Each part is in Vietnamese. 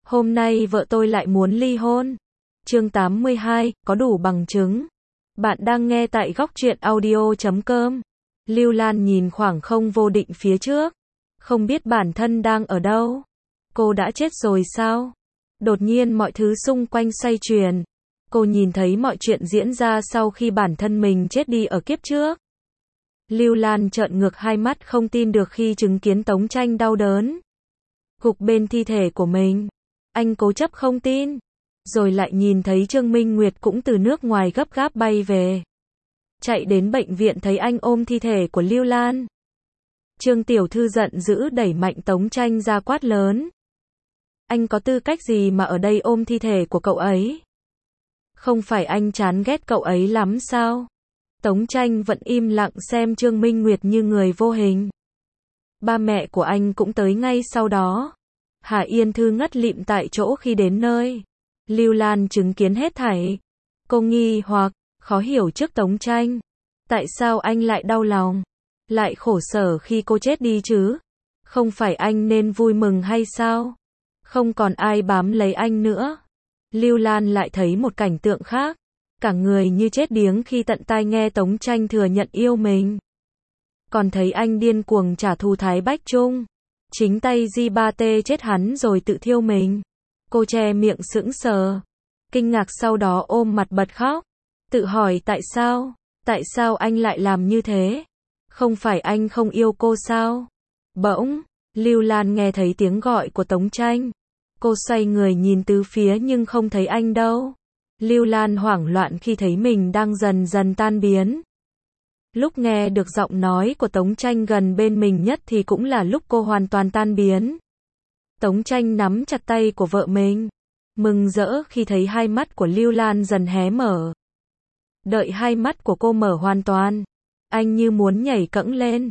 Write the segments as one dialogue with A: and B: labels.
A: Hôm nay vợ tôi lại muốn ly hôn. Chương 82, có đủ bằng chứng. Bạn đang nghe tại góc truyện audio.com. Lưu Lan nhìn khoảng không vô định phía trước. Không biết bản thân đang ở đâu. Cô đã chết rồi sao? Đột nhiên mọi thứ xung quanh xoay chuyển. Cô nhìn thấy mọi chuyện diễn ra sau khi bản thân mình chết đi ở kiếp trước. Lưu Lan trợn ngược hai mắt không tin được khi chứng kiến Tống Tranh đau đớn gục bên thi thể của mình. Anh cố chấp không tin. Rồi lại nhìn thấy Trương Minh Nguyệt cũng từ nước ngoài gấp gáp bay về. Chạy đến bệnh viện thấy anh ôm thi thể của Lưu Lan. Trương Tiểu Thư giận dữ đẩy mạnh Tống Tranh ra quát lớn. Anh có tư cách gì mà ở đây ôm thi thể của cậu ấy? Không phải anh chán ghét cậu ấy lắm sao? Tống Tranh vẫn im lặng xem Trương Minh Nguyệt như người vô hình. Ba mẹ của anh cũng tới ngay sau đó. Hà Yên Thư ngất lịm tại chỗ khi đến nơi. Lưu Lan chứng kiến hết thảy. Cô nghi hoặc, khó hiểu trước Tống Tranh. Tại sao anh lại đau lòng? Lại khổ sở khi cô chết đi chứ? Không phải anh nên vui mừng hay sao? Không còn ai bám lấy anh nữa. Lưu Lan lại thấy một cảnh tượng khác. Cả người như chết điếng khi tận tai nghe Tống Tranh thừa nhận yêu mình. Còn thấy anh điên cuồng trả thù Thái Bách Trung. Chính tay Di Ba Tê chết hắn rồi tự thiêu mình. Cô che miệng sững sờ. Kinh ngạc sau đó ôm mặt bật khóc. Tự hỏi tại sao anh lại làm như thế? Không phải anh không yêu cô sao? Bỗng, Lưu Lan nghe thấy tiếng gọi của Tống Tranh. Cô xoay người nhìn tứ phía nhưng không thấy anh đâu. Lưu Lan hoảng loạn khi thấy mình đang dần dần tan biến. Lúc nghe được giọng nói của Tống Tranh gần bên mình nhất thì cũng là lúc cô hoàn toàn tan biến. Tống Tranh nắm chặt tay của vợ mình. Mừng rỡ khi thấy hai mắt của Lưu Lan dần hé mở. Đợi hai mắt của cô mở hoàn toàn. Anh như muốn nhảy cẫng lên.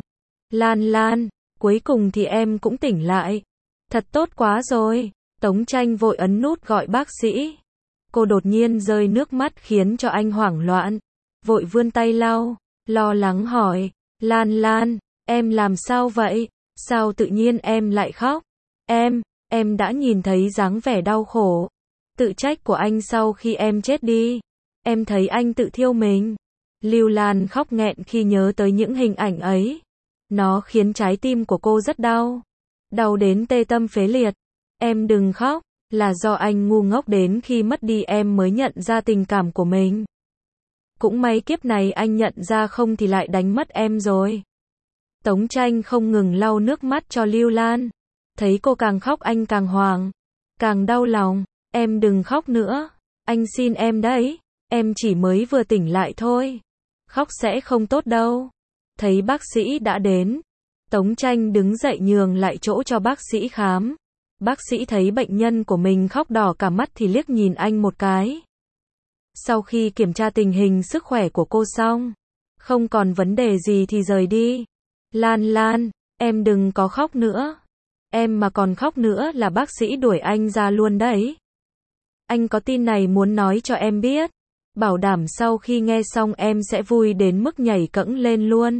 A: Lan, cuối cùng thì em cũng tỉnh lại. Thật tốt quá rồi. Tống Tranh vội ấn nút gọi bác sĩ. Cô đột nhiên rơi nước mắt khiến cho anh hoảng loạn. Vội vươn tay lau, lo lắng hỏi. Lan, em làm sao vậy? Sao tự nhiên em lại khóc? Em đã nhìn thấy dáng vẻ đau khổ, tự trách của anh sau khi em chết đi. Em thấy anh tự thiêu mình. Lưu Lan khóc nghẹn khi nhớ tới những hình ảnh ấy. Nó khiến trái tim của cô rất đau. Đau đến tê tâm phế liệt. Em đừng khóc, là do anh ngu ngốc đến khi mất đi em mới nhận ra tình cảm của mình. Cũng may kiếp này anh nhận ra không thì lại đánh mất em rồi. Tống Tranh không ngừng lau nước mắt cho Lưu Lan. Thấy cô càng khóc anh càng hoảng, càng đau lòng. Em đừng khóc nữa, anh xin em đấy. Em chỉ mới vừa tỉnh lại thôi. Khóc sẽ không tốt đâu. Thấy bác sĩ đã đến, Tống Tranh đứng dậy nhường lại chỗ cho bác sĩ khám. Bác sĩ thấy bệnh nhân của mình khóc đỏ cả mắt thì liếc nhìn anh một cái. Sau khi kiểm tra tình hình sức khỏe của cô xong, không còn vấn đề gì thì rời đi. Lan, em đừng có khóc nữa. Em mà còn khóc nữa là bác sĩ đuổi anh ra luôn đấy. Anh có tin này muốn nói cho em biết. Bảo đảm sau khi nghe xong em sẽ vui đến mức nhảy cẫng lên luôn.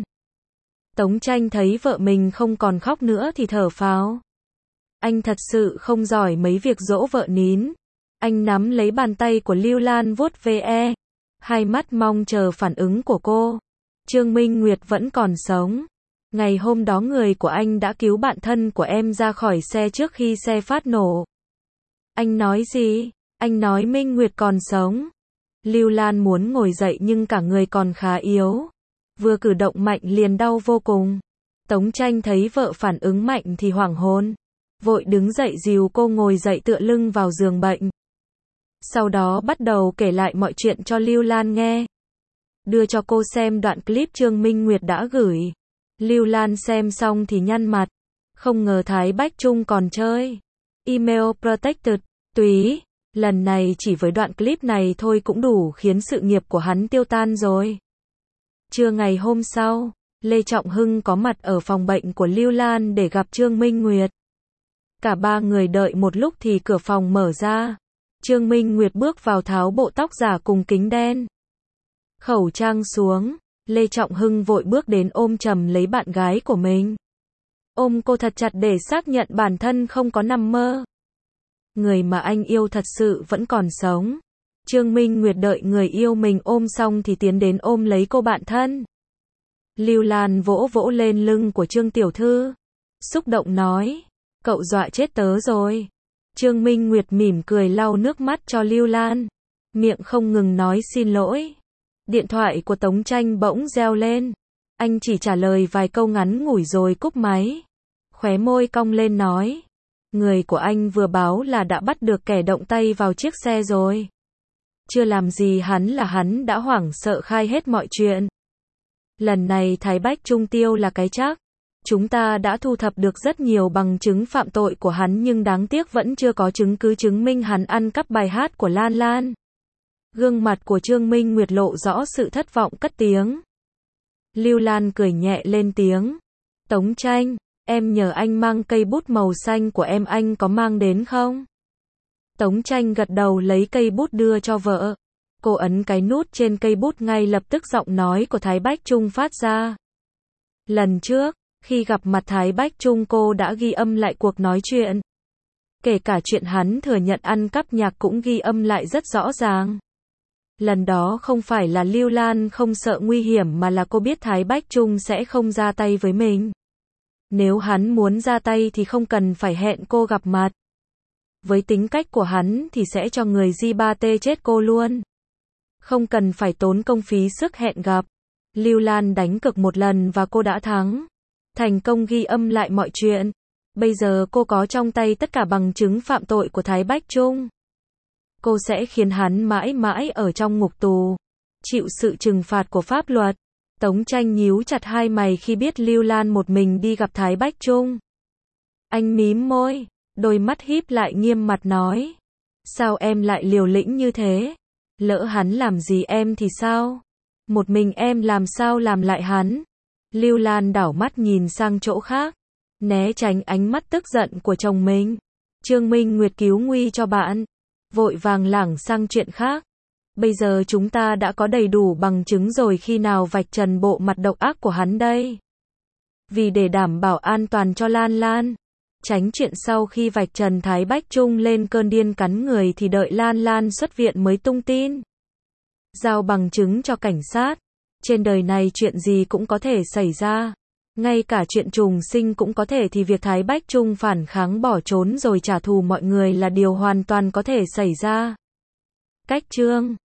A: Tống Tranh thấy vợ mình không còn khóc nữa thì thở phào. Anh thật sự không giỏi mấy việc dỗ vợ nín. Anh nắm lấy bàn tay của Lưu Lan vuốt ve. Hai mắt mong chờ phản ứng của cô. Trương Minh Nguyệt vẫn còn sống. Ngày hôm đó người của anh đã cứu bạn thân của em ra khỏi xe trước khi xe phát nổ. Anh nói gì? Anh nói Minh Nguyệt còn sống. Lưu Lan muốn ngồi dậy nhưng cả người còn khá yếu. Vừa cử động mạnh liền đau vô cùng. Tống Tranh thấy vợ phản ứng mạnh thì hoảng hồn. Vội đứng dậy dìu cô ngồi dậy tựa lưng vào giường bệnh. Sau đó bắt đầu kể lại mọi chuyện cho Lưu Lan nghe. Đưa cho cô xem đoạn clip Trương Minh Nguyệt đã gửi. Lưu Lan xem xong thì nhăn mặt. Không ngờ Thái Bách Trung còn chơi Email Protected, túy. Lần này chỉ với đoạn clip này thôi cũng đủ khiến sự nghiệp của hắn tiêu tan rồi. Trưa ngày hôm sau, Lê Trọng Hưng có mặt ở phòng bệnh của Lưu Lan để gặp Trương Minh Nguyệt. Cả ba người đợi một lúc thì cửa phòng mở ra. Trương Minh Nguyệt bước vào tháo bộ tóc giả cùng kính đen. Khẩu trang xuống, Lê Trọng Hưng vội bước đến ôm chầm lấy bạn gái của mình. Ôm cô thật chặt để xác nhận bản thân không có nằm mơ. người mà anh yêu thật sự vẫn còn sống. Trương Minh Nguyệt đợi người yêu mình ôm xong thì tiến đến ôm lấy cô bạn thân. Lưu Lan vỗ vỗ lên lưng của Trương tiểu thư, xúc động nói, cậu dọa chết tớ rồi. Trương Minh Nguyệt mỉm cười lau nước mắt cho Lưu Lan, miệng không ngừng nói xin lỗi. Điện thoại của Tống Tranh bỗng reo lên, anh chỉ trả lời vài câu ngắn ngủi rồi cúp máy. Khóe môi cong lên nói, người của anh vừa báo là đã bắt được kẻ động tay vào chiếc xe rồi. Chưa làm gì hắn đã hoảng sợ khai hết mọi chuyện. Lần này Thái Bách Trung tiêu là cái chắc. Chúng ta đã thu thập được rất nhiều bằng chứng phạm tội của hắn nhưng đáng tiếc vẫn chưa có chứng cứ chứng minh hắn ăn cắp bài hát của Lan Lan. Gương mặt của Trương Minh Nguyệt lộ rõ sự thất vọng cất tiếng. Lưu Lan cười nhẹ lên tiếng. Tống Tranh, em nhờ anh mang cây bút màu xanh của em, anh có mang đến không? Tống Tranh gật đầu lấy cây bút đưa cho vợ. Cô ấn cái nút trên cây bút, ngay lập tức giọng nói của Thái Bách Trung phát ra. Lần trước, khi gặp mặt Thái Bách Trung cô đã ghi âm lại cuộc nói chuyện. Kể cả chuyện hắn thừa nhận ăn cắp nhạc cũng ghi âm lại rất rõ ràng. Lần đó không phải là Lưu Lan không sợ nguy hiểm mà là cô biết Thái Bách Trung sẽ không ra tay với mình. Nếu hắn muốn ra tay thì không cần phải hẹn cô gặp mặt. Với tính cách của hắn thì sẽ cho người Di-ba-tê chết cô luôn. Không cần phải tốn công phí sức hẹn gặp. Lưu Lan đánh cược một lần và cô đã thắng. Thành công ghi âm lại mọi chuyện. Bây giờ cô có trong tay tất cả bằng chứng phạm tội của Thái Bách Trung. Cô sẽ khiến hắn mãi mãi ở trong ngục tù, chịu sự trừng phạt của pháp luật. Tống Tranh nhíu chặt hai mày khi biết Lưu Lan một mình đi gặp Thái Bách Trung. Anh mím môi, đôi mắt híp lại nghiêm mặt nói. Sao em lại liều lĩnh như thế? Lỡ hắn làm gì em thì sao? Một mình em làm sao làm lại hắn? Lưu Lan đảo mắt nhìn sang chỗ khác, né tránh ánh mắt tức giận của chồng mình. Trương Minh Nguyệt cứu nguy cho bạn, vội vàng lảng sang chuyện khác. Bây giờ chúng ta đã có đầy đủ bằng chứng rồi, khi nào vạch trần bộ mặt độc ác của hắn đây? Vì để đảm bảo an toàn cho Lan Lan, tránh chuyện sau khi vạch trần Thái Bách Trung lên cơn điên cắn người thì đợi Lan Lan xuất viện mới tung tin. Giao bằng chứng cho cảnh sát. Trên đời này chuyện gì cũng có thể xảy ra. Ngay cả chuyện trùng sinh cũng có thể, thì việc Thái Bách Trung phản kháng bỏ trốn rồi trả thù mọi người là điều hoàn toàn có thể xảy ra. Cách chương